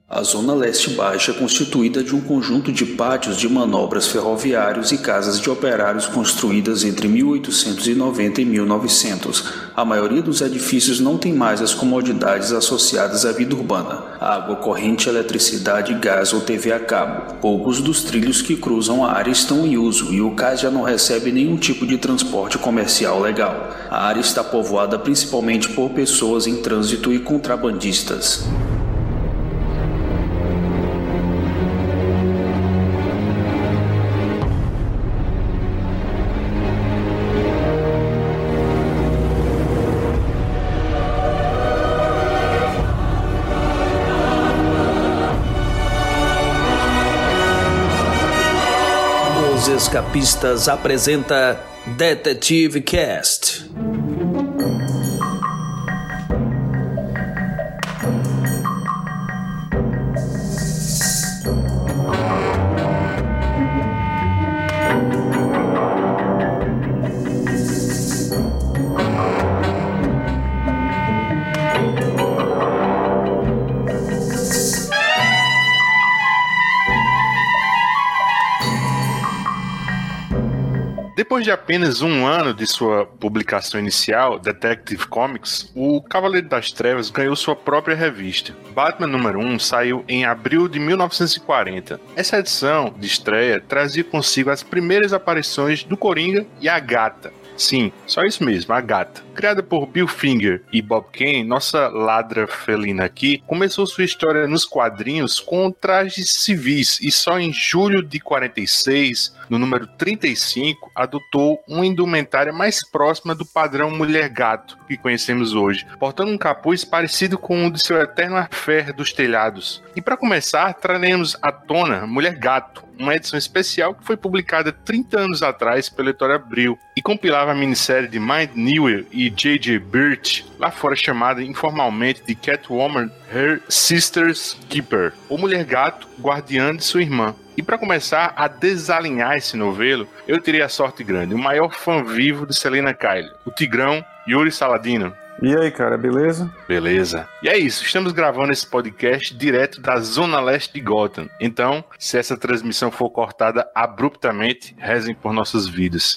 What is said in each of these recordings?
A Zona Leste Baixa é constituída de um conjunto de pátios de manobras ferroviários e casas de operários construídas entre 1890 e 1900. A maioria dos edifícios não tem mais as comodidades associadas à vida urbana: água corrente, eletricidade, gás ou TV a cabo. Poucos dos trilhos que cruzam a área estão em uso e o cais já não recebe nenhum tipo de transporte comercial legal. A área está povoada principalmente por pessoas em trânsito e contrabandistas. Os Escapistas apresenta Detetive Cast. Depois de apenas um ano de sua publicação inicial, Detective Comics, o Cavaleiro das Trevas ganhou sua própria revista. Batman número 1 saiu em abril de 1940. Essa edição de estreia trazia consigo as primeiras aparições do Coringa e a Gata. Sim, só isso mesmo, a Gata. Criada por Bill Finger e Bob Kane, nossa ladra felina aqui começou sua história nos quadrinhos com trajes civis e só em julho de 46, no número 35, adotou uma indumentária mais próxima do padrão mulher-gato que conhecemos hoje, portando um capuz parecido com o de seu eterno affair dos telhados. E para começar, traremos à tona Mulher-Gato, uma edição especial que foi publicada 30 anos atrás pela editora Abril e compilava a minissérie de Mike Newell e J.J. Birch, lá fora chamada informalmente de Catwoman, Her Sister's Keeper, ou Mulher-Gato, guardiã de sua irmã. E para começar a desalinhar esse novelo, eu teria a sorte grande, o maior fã vivo de Selina Kyle, o Tigrão Yuri Saladino. E aí, cara, beleza? Beleza. E é isso, estamos gravando esse podcast direto da Zona Leste de Gotham. Então, se essa transmissão for cortada abruptamente, rezem por nossas vidas.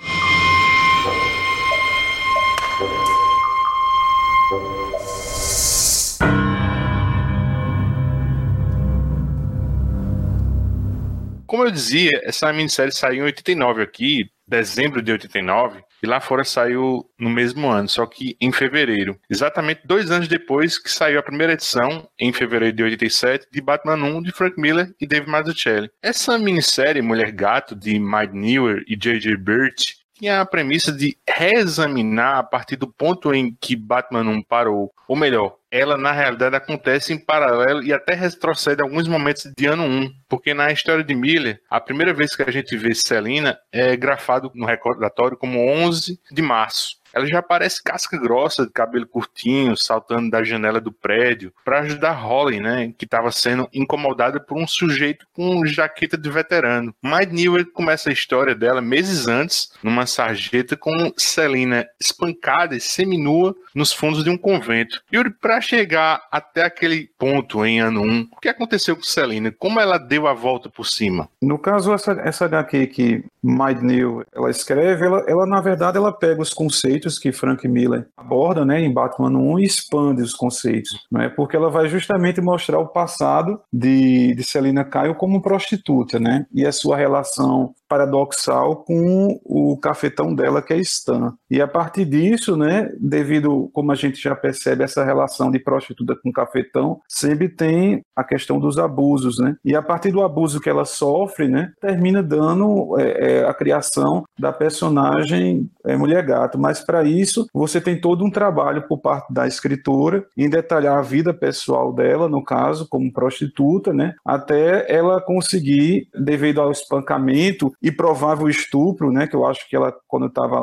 Como eu dizia, essa minissérie saiu em 89 aqui, dezembro de 89, e lá fora saiu no mesmo ano, só que em fevereiro. Exatamente 2 anos depois que saiu a primeira edição, em fevereiro de 87, de Batman 1, de Frank Miller e Dave Mazzucchelli. Essa minissérie Mulher-Gato, de Mike Newell e J.J. Birch, tinha a premissa de reexaminar a partir do ponto em que Batman 1 parou, ou melhor, ela na realidade acontece em paralelo e até retrocede alguns momentos de ano 1, porque na história de Miller, a primeira vez que a gente vê Selina é grafado no recordatório como 11 de março. Ela já parece casca grossa, de cabelo curtinho, saltando da janela do prédio, para ajudar Holly, né, que estava sendo incomodada por um sujeito com jaqueta de veterano. Mike Newell começa a história dela meses antes, numa sarjeta, com Selina espancada e seminua nos fundos de um convento. E para chegar até aquele ponto em ano 1, o que aconteceu com Selina? Como ela deu a volta por cima? No caso, essa HQ que Mike Newell ela escreve, ela na verdade ela pega os conceitos que Frank Miller aborda, né, em Batman 1 e expande os conceitos, né, porque ela vai justamente mostrar o passado de Selina Kyle como prostituta, né, e a sua relação paradoxal com o cafetão dela, que é Stan. E a partir disso, né, devido, como a gente já percebe, essa relação de prostituta com cafetão, sempre tem a questão dos abusos, né? E a partir do abuso que ela sofre, né, termina dando a criação da personagem Mulher-Gato. Mas para isso, você tem todo um trabalho por parte da escritora em detalhar a vida pessoal dela, no caso, como prostituta, né, até ela conseguir, devido ao espancamento e provável estupro, né, que eu acho que ela, quando estava lá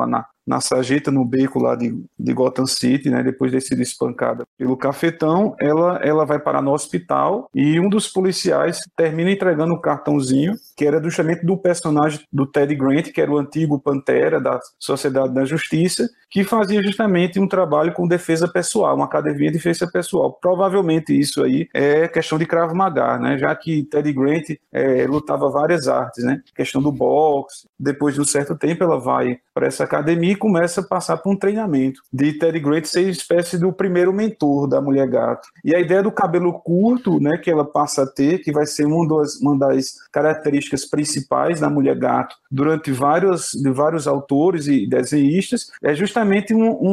na sarjeta, no beco lá de Gotham City, né, depois de ter sido espancada pelo cafetão, ela vai parar no hospital e um dos policiais termina entregando um cartãozinho que era justamente do personagem do Ted Grant, que era o antigo Pantera da Sociedade da Justiça, que fazia justamente um trabalho com defesa pessoal, uma academia de defesa pessoal. Provavelmente isso aí é questão de Krav Maga, né? Já que Ted Grant lutava várias artes, né? Questão do boxe. Depois de um certo tempo ela vai para essa academia e começa a passar por um treinamento de Ted Grant ser espécie do primeiro mentor da Mulher Gato. E a ideia do cabelo curto, né, que ela passa a ter, que vai ser uma das características principais da Mulher Gato durante vários autores e desenhistas, é justamente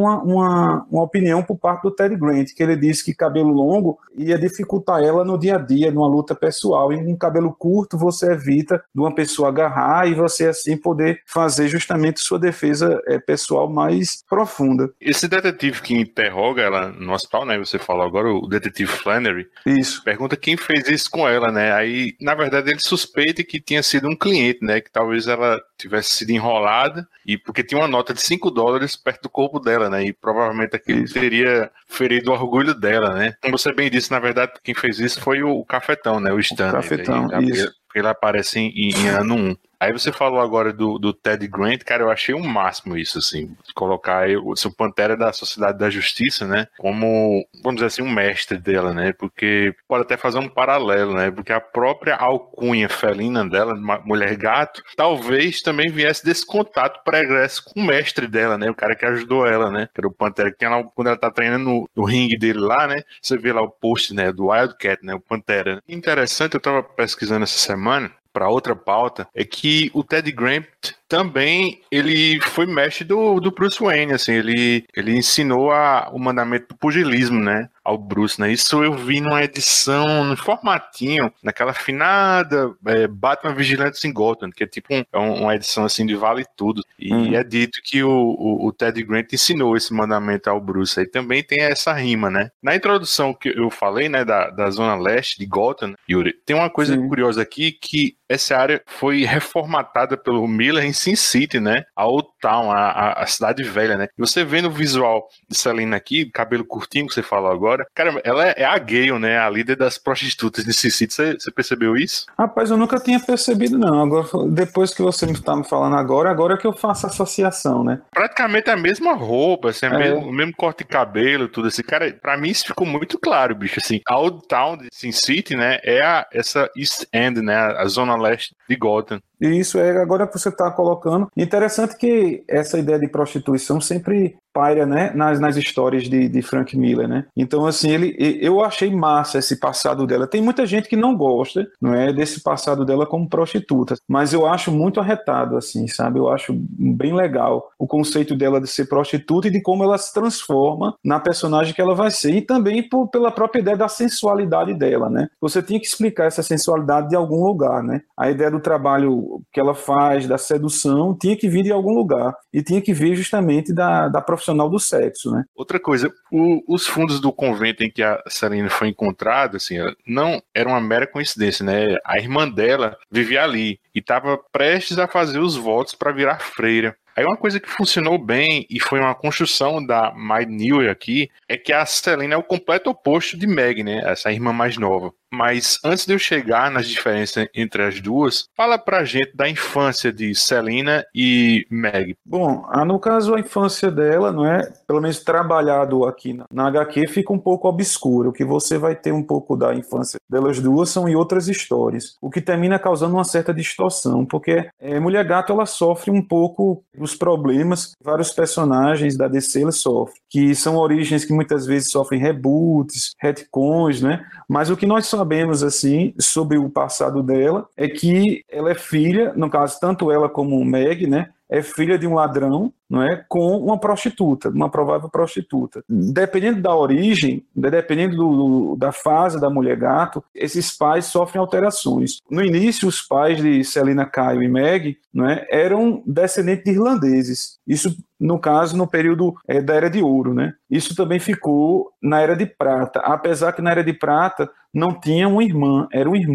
uma opinião por parte do Ted Grant, que ele disse que cabelo longo ia dificultar ela no dia a dia, numa luta pessoal, e com cabelo curto você evita de uma pessoa agarrar e você assim poder fazer justamente sua defesa pessoal mais profunda. Esse detetive que interroga ela no hospital, né, você falou agora, o detetive Flannery, isso, pergunta quem fez isso com ela, né, aí na verdade ele suspeita que tinha sido um cliente, né, que talvez ela tivesse sido enrolada, e porque tinha uma nota de $5 perto do corpo dela, né, e provavelmente aquilo teria ferido o orgulho dela, né. Como você bem disse, na verdade quem fez isso foi o Cafetão, né, o Stanley. O Cafetão, isso. Ele aparece em ano 1. Aí você falou agora do Ted Grant, cara, eu achei o máximo isso, assim, colocar o seu Pantera da Sociedade da Justiça, né, como, vamos dizer assim, um mestre dela, né, porque pode até fazer um paralelo, né, porque a própria alcunha felina dela, Mulher Gato, talvez também viesse desse contato pregresso com o mestre dela, né, o cara que ajudou ela, né, que era o Pantera, que tem lá, quando ela tá treinando no ringue dele lá, né, você vê lá o post, né, do Wildcat, né, o Pantera. Interessante, eu tava pesquisando essa semana, para outra pauta, é que o Ted Grant também ele foi mestre do Bruce Wayne, assim, ele ensinou o mandamento do pugilismo, né, ao Bruce, né, isso eu vi numa edição, no formatinho, naquela finada Batman Vigilantes em Gotham, que é tipo uma edição assim de vale tudo, e é dito que o Ted Grant ensinou esse mandamento ao Bruce, aí também tem essa rima, né. Na introdução que eu falei, né, da Zona Leste de Gotham, Yuri, tem uma coisa curiosa aqui, que essa área foi reformatada pelo Miller em Sin City, né? A Old Town, a cidade velha, né? E você vê no visual de Selina aqui, cabelo curtinho que você falou agora, cara, ela é a Gale, né? A líder das prostitutas de Sin City. Você percebeu isso? Rapaz, eu nunca tinha percebido, não. Agora, depois que você me está me falando agora que eu faço a associação, né? Praticamente a mesma roupa, assim, o mesmo corte de cabelo, tudo assim. Cara, pra mim isso ficou muito claro, bicho. Assim, a Old Town de Sin City, né? É essa East End, né? A zona leste de Gotham. Isso é agora que você está colocando. Interessante que essa ideia de prostituição sempre paira, né, nas histórias de Frank Miller, né? Então, assim, eu achei massa esse passado dela. Tem muita gente que não gosta, não é, desse passado dela como prostituta, mas eu acho muito arretado, assim, sabe? Eu acho bem legal o conceito dela de ser prostituta e de como ela se transforma na personagem que ela vai ser, e também pela própria ideia da sensualidade dela, né? Você tinha que explicar essa sensualidade de algum lugar, né? A ideia do trabalho que ela faz, da sedução, tinha que vir de algum lugar, e tinha que vir justamente da profissional do sexo, né? Outra coisa, os fundos do convento em que a Selina foi encontrada, assim, não era uma mera coincidência, né? A irmã dela vivia ali e estava prestes a fazer os votos para virar freira. Aí uma coisa que funcionou bem e foi uma construção da Maid Newell aqui é que a Selina é o completo oposto de Meg, né? Essa irmã mais nova. Mas antes de eu chegar nas diferenças entre as duas, fala pra gente da infância de Selina e Meg. Bom, no caso a infância dela, não é? Pelo menos trabalhado aqui na HQ fica um pouco obscuro. O que você vai ter um pouco da infância delas duas são em outras histórias, o que termina causando uma certa distorção, porque Mulher Gato ela sofre um pouco os problemas que vários personagens da DC ela sofrem, que são origens que muitas vezes sofrem reboots, retcons, né? Mas o que nós sabemos assim sobre o passado dela é que ela é filha, no caso tanto ela como Meg, né, é filha de um ladrão, não é, com uma prostituta, uma provável prostituta. Dependendo da origem, dependendo da fase da Mulher Gato, esses pais sofrem alterações. No início, os pais de Selina Kyle e Meg, não é, eram descendentes de irlandeses. Isso, no caso, no período da Era de Ouro, né? Isso também ficou na Era de Prata, apesar que na Era de Prata não tinha uma irmã, era um irmão.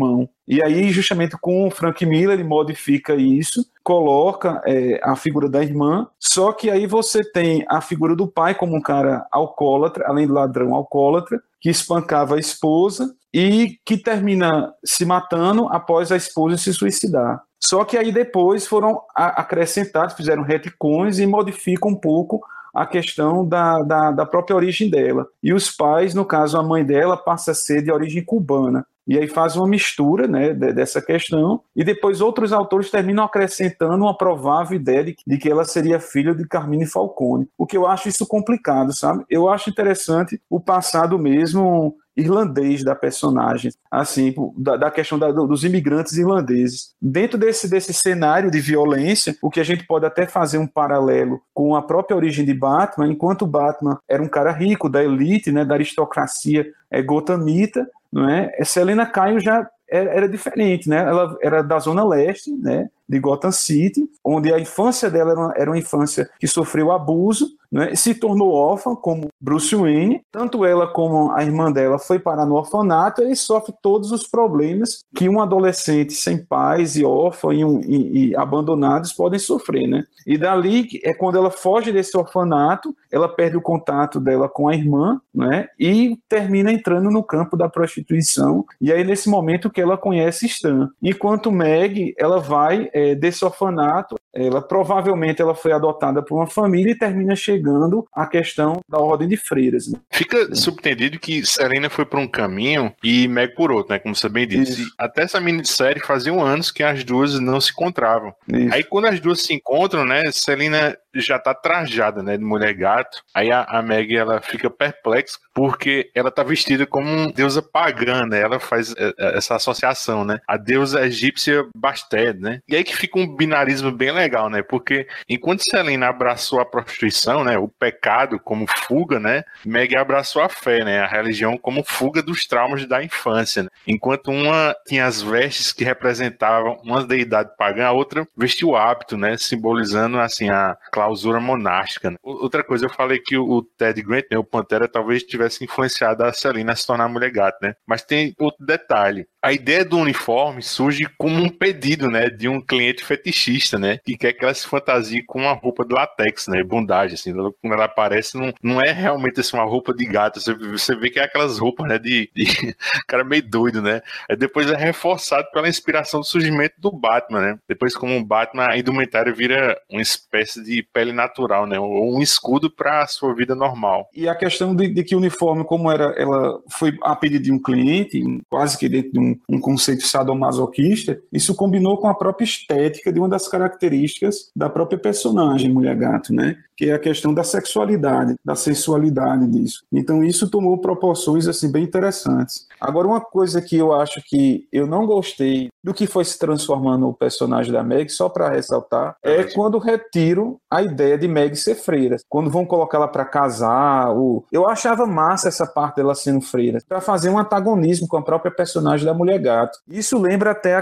E aí, justamente com o Frank Miller, ele modifica isso, coloca a figura da irmã, só que aí você tem a figura do pai como um cara alcoólatra, além do ladrão alcoólatra, que espancava a esposa e que termina se matando após a esposa se suicidar. Só que aí depois foram acrescentados, fizeram retcons e modificam um pouco a questão da própria origem dela. E os pais, no caso a mãe dela, passa a ser de origem cubana. E aí faz uma mistura, né, dessa questão, e depois outros autores terminam acrescentando uma provável ideia de que ela seria filha de Carmine Falcone. O que eu acho isso complicado, sabe? Eu acho interessante o passado mesmo irlandês da personagem, assim, da questão dos imigrantes irlandeses. Dentro desse cenário de violência, o que a gente pode até fazer um paralelo com a própria origem de Batman, enquanto Batman era um cara rico, da elite, né, da aristocracia gothamita, não é? Selena Kyle já era diferente, né? Ela era da zona leste, né, de Gotham City, onde a infância dela era uma infância que sofreu abuso, né, se tornou órfã, como Bruce Wayne. Tanto ela como a irmã dela foi parar no orfanato e sofre todos os problemas que um adolescente sem pais e órfã e abandonados podem sofrer, né? E dali é quando ela foge desse orfanato, ela perde o contato dela com a irmã, né, e termina entrando no campo da prostituição, e aí nesse momento que ela conhece Stan. Enquanto Meg, ela vai desse orfanato, provavelmente ela foi adotada por uma família e termina chegando à questão da ordem de freiras, né? Fica subtendido que Selena foi por um caminho e Meg por outro, né? Como você bem disse. Até essa minissérie faziam anos que as duas não se encontravam. Isso. Aí quando as duas se encontram, né? Selena já tá trajada, né? De mulher gato. Aí a Meg, ela fica perplexa porque ela tá vestida como uma deusa pagã, né? Ela faz essa associação, né? A deusa egípcia Bastet, né? E aí que fica um binarismo bem legal, né? Porque enquanto Selena abraçou a prostituição, né? O pecado como fuga, né? Meg abraçou a fé, né? A religião como fuga dos traumas da infância, né? Enquanto uma tinha as vestes que representavam uma deidade pagã, a outra vestiu o hábito, né? Simbolizando, assim, a clausura monástica, né? Outra coisa, eu falei que o Ted Grant, né? O Pantera, talvez tivesse influenciado a Selena a se tornar mulher gato, né? Mas tem outro detalhe. A ideia do uniforme surge como um pedido, né, de um cliente fetichista, né, que quer que ela se fantasie com uma roupa de látex, né, bondagem, assim, quando ela aparece, não é realmente assim, uma roupa de gato, você vê que é aquelas roupas, né, de cara meio doido, né, depois é reforçado pela inspiração do surgimento do Batman, né, depois como o Batman, a indumentária vira uma espécie de pele natural, né, ou um escudo para a sua vida normal. E a questão de que o uniforme, como ela foi a pedido de um cliente, quase que dentro de um conceito sadomasoquista, isso combinou com a própria estética de uma das características da própria personagem Mulher Gato, né? Que é a questão da sexualidade, da sensualidade disso. Então isso tomou proporções assim bem interessantes. Agora, uma coisa que eu acho que eu não gostei do que foi se transformando o personagem da Meg, só para ressaltar, é quando retiram a ideia de Meg ser freira. Quando vão colocar ela para casar, eu achava massa essa parte dela sendo freira, para fazer um antagonismo com a própria personagem da Mulher Gato. Isso lembra até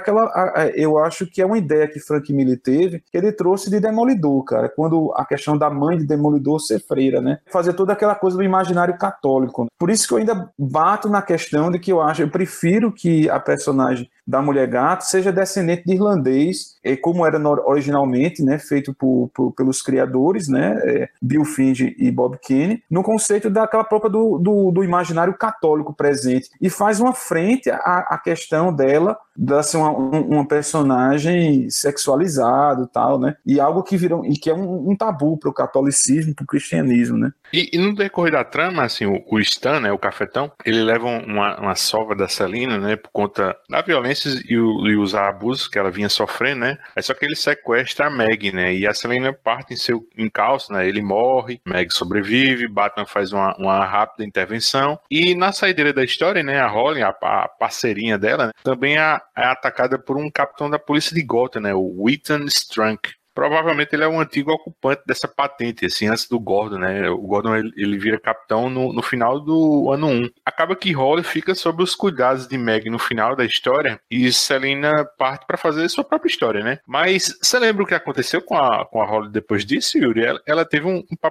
eu acho que é uma ideia que Frank Miller teve, que ele trouxe de Demolidor, cara, quando a questão da mãe de Demolidor ser freira, né? Fazer toda aquela coisa do imaginário católico. Por isso que eu ainda bato na questão de que eu prefiro que a personagem da Mulher Gato seja descendente de irlandês, como era originalmente, né, feito pelos criadores, né, Bill Finger e Bob Kane, no conceito daquela própria do imaginário católico presente, e faz uma frente à questão dela ser uma personagem sexualizada e tal, né, e algo que virou, e que é um tabu para o catolicismo, para o cristianismo, né. E no decorrer da trama, assim, o Stan, né, o cafetão, ele leva uma sova da Selena, né, por conta da violência e os abusos que ela vinha sofrendo, né, é só que ele sequestra a Meg, né, e a Selena parte em seu encalço, né, ele morre, Meg sobrevive, Batman faz uma rápida intervenção, e na saideira da história, né, a Holly, a parceirinha dela, né, também é atacada por um capitão da polícia de Gotham, né, o Wheaton Strunk. Provavelmente ele é um antigo ocupante dessa patente, assim, antes do Gordon, né? O Gordon, ele vira capitão no final do ano 1. Acaba que Holly fica sob os cuidados de Meg no final da história e Selena parte para fazer sua própria história, né? Mas você lembra o que aconteceu com a Holly depois disso, Yuri? Ela teve um papel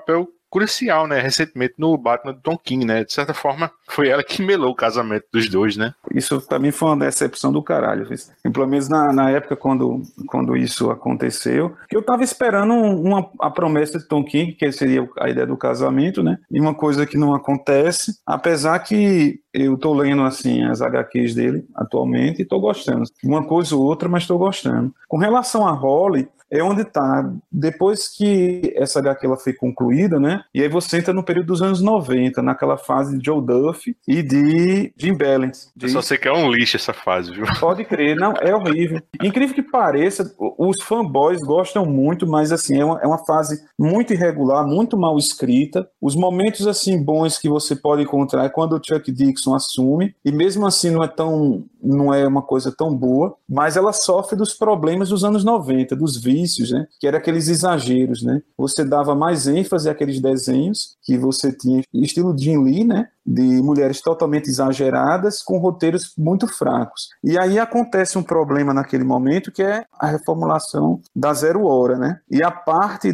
crucial, né, recentemente no Batman do Tom King, né? De certa forma, foi ela que melou o casamento dos dois, né? Isso também foi uma decepção do caralho. E pelo menos na época quando isso aconteceu, que eu tava esperando a promessa de Tom King, que seria a ideia do casamento, né? E uma coisa que não acontece, apesar que eu tô lendo, assim, as HQs dele atualmente e tô gostando. Uma coisa ou outra, mas tô gostando. Com relação a Holly, é onde tá, depois que essa HQ ela foi concluída, né, e aí você entra no período dos anos 90, naquela fase de Joe Duff e de Jim Balance. Eu só sei que é um lixo essa fase, viu? Pode crer, não, é horrível. Incrível que pareça, os fanboys gostam muito, mas assim, é uma fase muito irregular, muito mal escrita. Os momentos assim bons que você pode encontrar é quando o Chuck Dixon assume, e mesmo assim não é uma coisa tão boa, mas ela sofre dos problemas dos anos 90, dos vícios, né? Que era aqueles exageros, né? Você dava mais ênfase àqueles desenhos que você tinha, estilo Jim Lee, né? De mulheres totalmente exageradas, com roteiros muito fracos. E aí acontece um problema naquele momento, que é a reformulação da Zero Hora, né? E a parte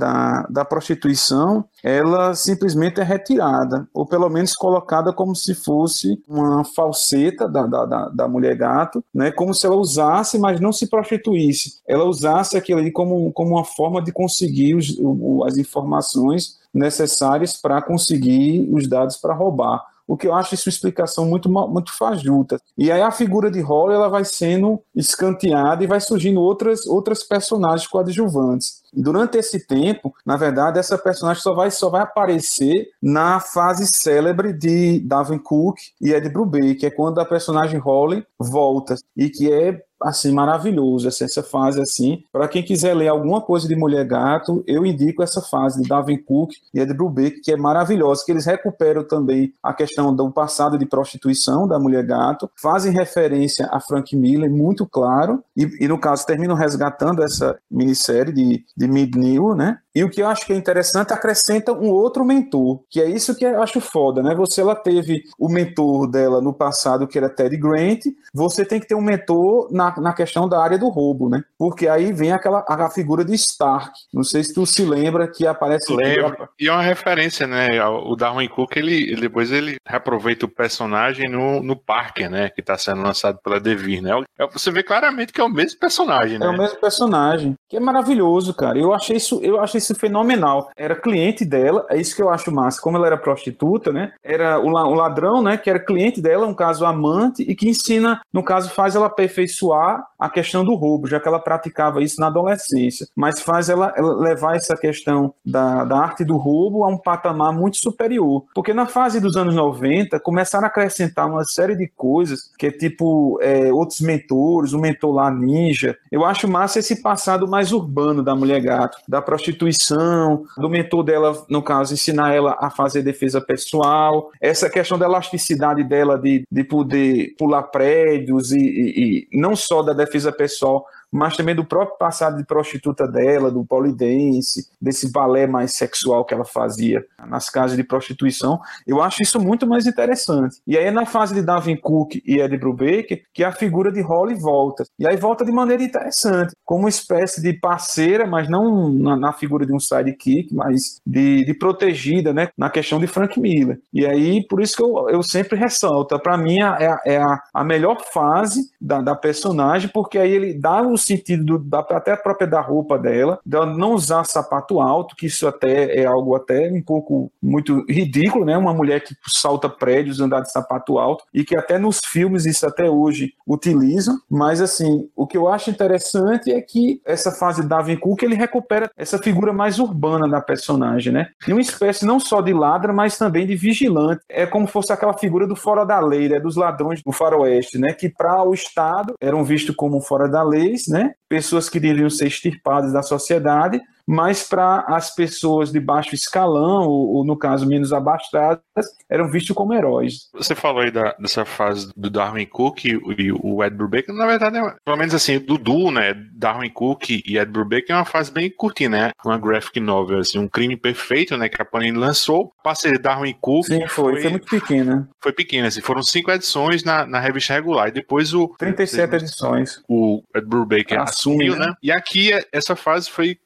da prostituição, ela simplesmente é retirada, ou pelo menos colocada como se fosse uma falseta da mulher gato, né? Como se ela usasse, mas não se prostituísse. Ela usasse aquilo ali como uma forma de conseguir as informações necessárias para conseguir os dados para roubar. O que eu acho isso uma explicação muito fajuta. E aí a figura de Holly ela vai sendo escanteada e vai surgindo outras personagens coadjuvantes. Durante esse tempo, na verdade, essa personagem só vai aparecer na fase célebre de Darwyn Cooke e Ed Brubaker, que é quando a personagem Holly volta, e que é assim, maravilhoso, essa fase assim. Para quem quiser ler alguma coisa de Mulher Gato, eu indico essa fase de Darwyn Cooke e Ed Brubaker, que é maravilhosa, que eles recuperam também a questão do passado de prostituição da Mulher Gato, fazem referência a Frank Miller, muito claro, e no caso terminam resgatando essa minissérie de Mid-New, né? E o que eu acho que é interessante, acrescenta um outro mentor, que é isso que eu acho foda, né? Ela teve o mentor dela no passado, que era Ted Grant, você tem que ter um mentor na questão da área do roubo, né? Porque aí vem a figura de Stark. Não sei se tu se lembra que aparece... Lembro. E é uma referência, né? O Darwyn Cooke, depois ele reaproveita o personagem no Parker, né? Que está sendo lançado pela Devir, né? Você vê claramente que é o mesmo personagem, né? É o mesmo personagem, que é maravilhoso, cara. Eu achei isso fenomenal. Era cliente dela, é isso que eu acho massa. Como ela era prostituta, né? Era o ladrão, né? Que era cliente dela, um caso amante, e que ensina, no caso, faz ela aperfeiçoar a questão do roubo, já que ela praticava isso na adolescência. Mas faz ela levar essa questão da arte do roubo a um patamar muito superior. Porque na fase dos anos 90, começaram a acrescentar uma série de coisas, que é tipo outros mentores, o mentor lá ninja. Eu acho massa esse passado mais urbano da Mulher Gato, da prostituição, do mentor dela, no caso, ensinar ela a fazer defesa pessoal, essa questão da elasticidade dela de poder pular prédios e não só da defesa pessoal, mas também do próprio passado de prostituta dela, do polidense, desse balé mais sexual que ela fazia nas casas de prostituição. Eu acho isso muito mais interessante. E aí é na fase de Darwyn Cooke e Ed Brubaker que a figura de Holly volta. E aí volta de maneira interessante, como uma espécie de parceira, mas não na figura de um sidekick, mas de protegida, né, na questão de Frank Miller. E aí, por isso que eu sempre ressalto, para mim é a melhor fase da personagem, porque aí ele dá o sentido até a própria da roupa dela não usar sapato alto, que isso até é algo até um pouco muito ridículo, né? Uma mulher que salta prédios, andar de sapato alto, e que até nos filmes isso até hoje utilizam, mas assim, o que eu acho interessante é que essa fase de Darwyn Cooke, ele recupera essa figura mais urbana da personagem, né? E uma espécie não só de ladra, mas também de vigilante. É como fosse aquela figura do fora da lei, né? Dos ladrões do faroeste, né? Que para o Estado eram vistos como fora da lei, né? Pessoas que deveriam ser extirpadas da sociedade, mas para as pessoas de baixo escalão, ou no caso menos abastadas, eram vistos como heróis. Você falou aí dessa fase do Darwyn Cooke e o Ed Brubaker, na verdade, pelo menos assim, do duo, né, Darwyn Cooke e Ed Brubaker é uma fase bem curtinha, né, uma graphic novel, assim, um crime perfeito, né, que a Panini lançou. A parceria Darwyn Cooke... Sim, foi muito pequena. Foi pequena, assim, foram 5 edições na revista regular, e depois 37 edições. O Ed Brubaker assumiu, né, e aqui essa fase foi completamente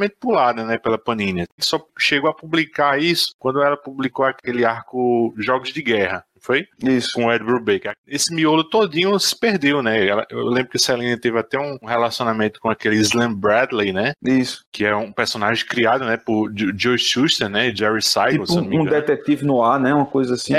totalmente pulada, né, pela Panini. Só chegou a publicar isso quando ela publicou aquele arco Jogos de Guerra. Foi? Isso. Com o Ed Brubaker. Esse miolo todinho se perdeu, né? Eu lembro que a Selina teve até um relacionamento com aquele Slam Bradley, né? Isso. Que é um personagem criado, né, por Joe Shuster, né? Jerry Siegel, Tipo se não me engano. Um detetive no ar, né? Uma coisa assim.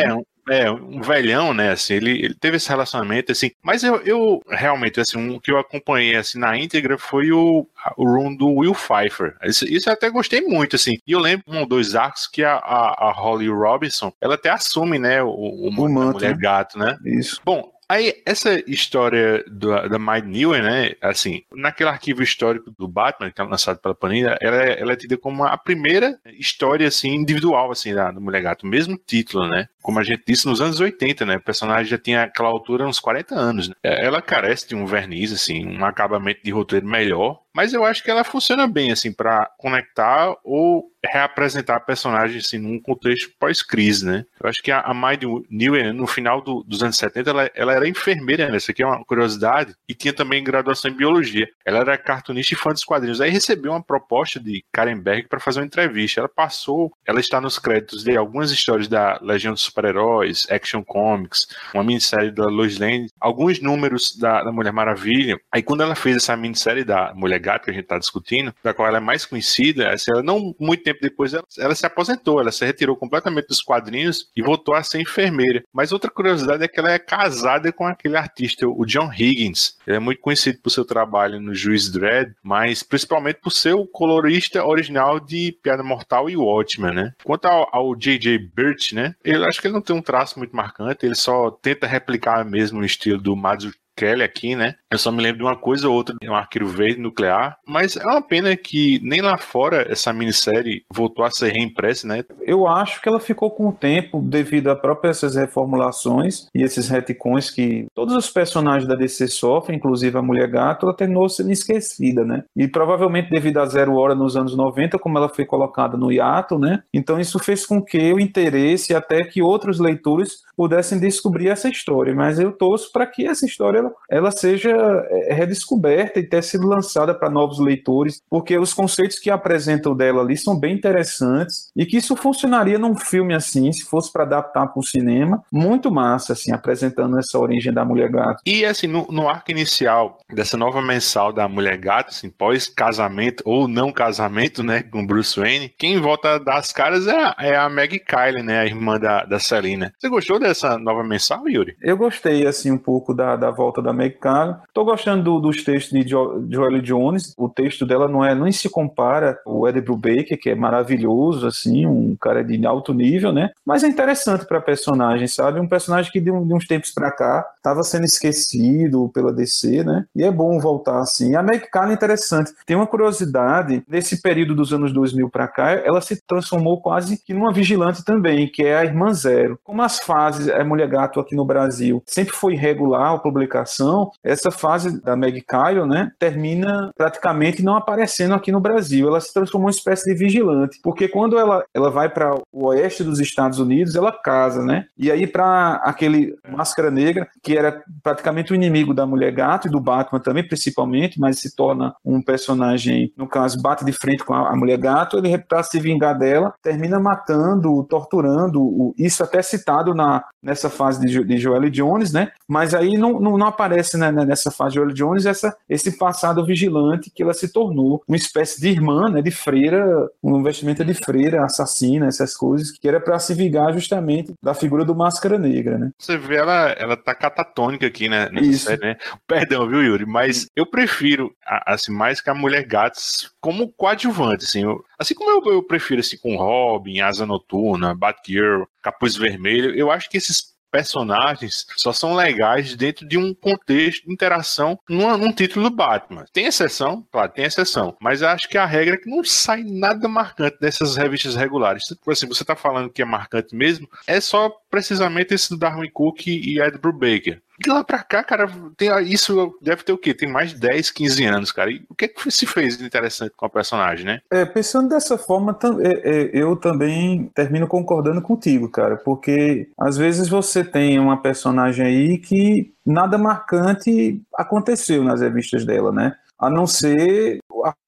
Um velhão, né, assim, ele teve esse relacionamento, assim, mas eu realmente, assim, o que eu acompanhei, assim, na íntegra foi o run do Will Pfeiffer. Isso eu até gostei muito, assim, e eu lembro um ou dois arcos que a Holly Robinson, ela até assume, né, o manto, Mulher Gato, né? Isso. Bom, aí, essa história da Maid Newer, né, assim, naquele arquivo histórico do Batman, que é lançado pela Panini, ela é tida como a primeira história, assim, individual, assim, da Mulher Gato, o mesmo título, né, como a gente disse, nos anos 80, né, o personagem já tinha aquela altura, uns 40 anos, né, ela carece de um verniz, assim, um acabamento de roteiro melhor, mas eu acho que ela funciona bem, assim, para conectar ou reapresentar a personagem, assim, num contexto pós-crise, né? Eu acho que a Maid Newer, no final dos anos 70, ela era enfermeira, né? Isso aqui é uma curiosidade, e tinha também graduação em biologia. Ela era cartunista e fã dos quadrinhos. Aí recebeu uma proposta de Karen Berg para fazer uma entrevista. Ela está nos créditos de algumas histórias da Legião dos Super-Heróis, Action Comics, uma minissérie da Lois Lane, alguns números da Mulher Maravilha. Aí quando ela fez essa minissérie da Mulher Gato, que a gente está discutindo, da qual ela é mais conhecida, assim, ela não muito tempo depois ela se aposentou, ela se retirou completamente dos quadrinhos e voltou a ser enfermeira. Mas outra curiosidade é que ela é casada com aquele artista, o John Higgins. Ele é muito conhecido por seu trabalho no Juiz Dredd, mas principalmente por ser o colorista original de Piada Mortal e Watchmen, né? Quanto ao J.J. Birch, né? Eu acho que ele não tem um traço muito marcante, ele só tenta replicar mesmo o estilo do Mazzucchelli aqui, né? Eu só me lembro de uma coisa ou outra, de um Arqueiro Verde nuclear, mas é uma pena que nem lá fora essa minissérie voltou a ser reimpressa, né? Eu acho que ela ficou com o tempo devido a próprias essas reformulações e esses retcons que todos os personagens da DC sofrem, inclusive a Mulher Gato, ela terminou sendo esquecida, né? E provavelmente devido a Zero Hora nos anos 90, como ela foi colocada no hiato, né? Então isso fez com que o interesse até que outros leitores pudessem descobrir essa história, mas eu torço para que essa história ela seja redescoberta e tenha sido lançada para novos leitores, porque os conceitos que apresentam dela ali são bem interessantes e que isso funcionaria num filme assim, se fosse para adaptar para o cinema, muito massa, assim, apresentando essa origem da Mulher Gato. E assim, no arco inicial dessa nova mensal da Mulher Gato, assim, pós-casamento ou não casamento, né, com Bruce Wayne, quem volta a dar as caras é a Maggie Kyle, né, a irmã da Selina. Você gostou dessa nova mensal, Yuri? Eu gostei, assim, um pouco da volta da Maggie Kyle. Tô gostando dos textos de Joelle Jones. O texto dela nem se compara ao Ed Brubaker, que é maravilhoso, assim, um cara de alto nível, né? Mas é interessante pra personagem, sabe? Um personagem que de uns tempos pra cá tava sendo esquecido pela DC, né? E é bom voltar, assim. A Maggie Kyle é interessante. Tem uma curiosidade, nesse período dos anos 2000 pra cá, ela se transformou quase que numa vigilante também, que é a Irmã Zero. Como as fases a Mulher Gato aqui no Brasil sempre foi irregular a publicação, essa fase da Maggie Kyle, né, termina praticamente não aparecendo aqui no Brasil. Ela se transformou em uma espécie de vigilante, porque quando ela vai para o oeste dos Estados Unidos, ela casa, né? E aí para aquele Máscara Negra, que era praticamente o inimigo da Mulher Gato e do Batman também, principalmente, mas se torna um personagem, no caso, bate de frente com a Mulher Gato, ele, para se vingar dela, termina matando, torturando, isso até citado nessa fase de Joelle Jones, né? Mas aí não aparece, né, nessa fase de Joelle Jones esse passado vigilante que ela se tornou uma espécie de irmã, né, de freira, um vestimenta de freira, assassina, essas coisas, que era para se vingar justamente da figura do Máscara Negra, né? Você vê, ela tá catatônica aqui, né, nessa série, né? Perdão, viu, Yuri? Mas eu prefiro, assim, mais que a Mulher Gato como coadjuvante, assim. Assim como eu prefiro, assim, com Robin, Asa Noturna, Batgirl, Capuz Vermelho, eu acho que esses personagens só são legais dentro de um contexto de interação num título do Batman. Tem exceção? Claro, tem exceção. Mas eu acho que a regra é que não sai nada marcante dessas revistas regulares. Por assim, você tá falando que é marcante mesmo, é só precisamente esse do Darwin Cook e Ed Brubaker. De lá pra cá, cara, isso deve ter o quê? Tem mais de 10, 15 anos, cara. E o que é que se fez de interessante com a personagem, né? Pensando dessa forma, eu também termino concordando contigo, cara, porque às vezes você tem uma personagem aí que nada marcante aconteceu nas revistas dela, né? A não ser a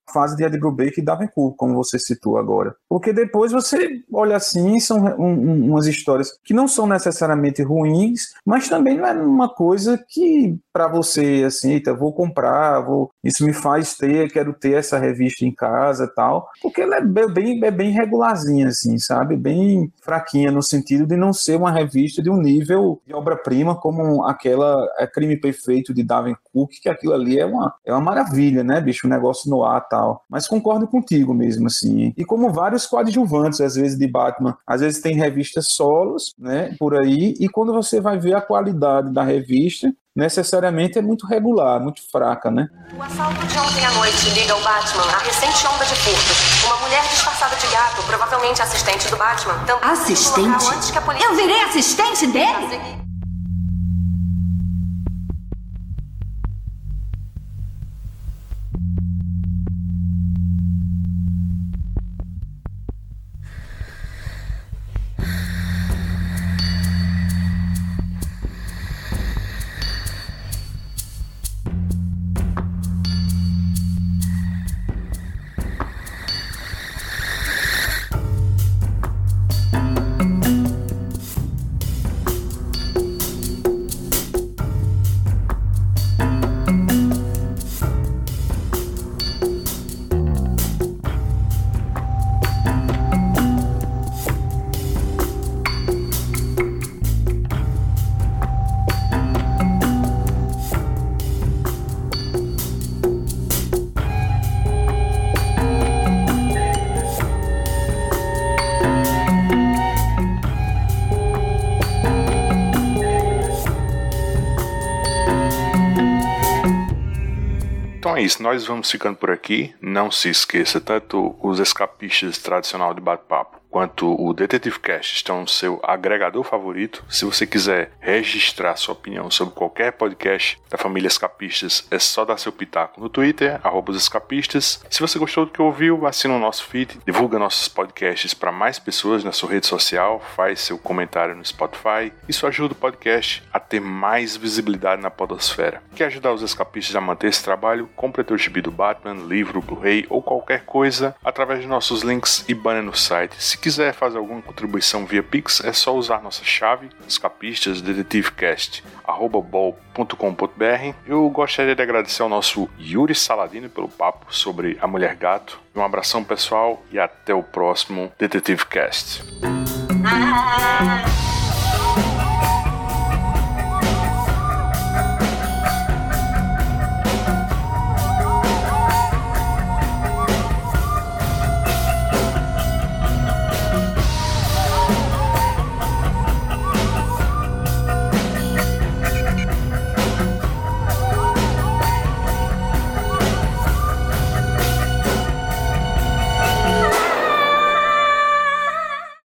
fase de Ed Brubaker e Davenport, como você citou agora. Porque depois você olha assim, são umas histórias que não são necessariamente ruins, mas também não é uma coisa que para você, assim, eita, vou comprar, isso me faz quero ter essa revista em casa e tal, porque ela é bem regularzinha, assim, sabe? Bem fraquinha no sentido de não ser uma revista de um nível de obra-prima como aquela Crime Perfeito de Davenport, que aquilo ali é uma maravilha, né, bicho? Um negócio no ar e tal. Mas concordo contigo mesmo, assim. E como vários coadjuvantes, às vezes, de Batman, às vezes tem revistas solos, né, por aí, e quando você vai ver a qualidade da revista, necessariamente é muito regular, muito fraca, né? O assalto de ontem à noite liga ao Batman à recente onda de furtos. Uma mulher disfarçada de gato, provavelmente assistente do Batman. Assistente? Antes que a polícia... Eu virei assistente dele? Então é isso, nós vamos ficando por aqui. Não se esqueça, tanto os escapistas tradicional de bate-papo quanto o Detetive Cast estão no seu agregador favorito. Se você quiser registrar sua opinião sobre qualquer podcast da família Escapistas, é só dar seu pitaco no Twitter, @escapistas. Se você gostou do que ouviu, assina o nosso feed, divulga nossos podcasts para mais pessoas na sua rede social, faz seu comentário no Spotify. Isso ajuda o podcast a ter mais visibilidade na podosfera. Quer ajudar os escapistas a manter esse trabalho? Compre teu gibi do Batman, livro, Blu-ray ou qualquer coisa através de nossos links e banner no site. Se quiser fazer alguma contribuição via Pix, é só usar nossa chave escapistasdetetivecast@bol.com.br. Eu gostaria de agradecer ao nosso Yuri Saladino pelo papo sobre a Mulher Gato. Um abração pessoal e até o próximo Detetive Cast.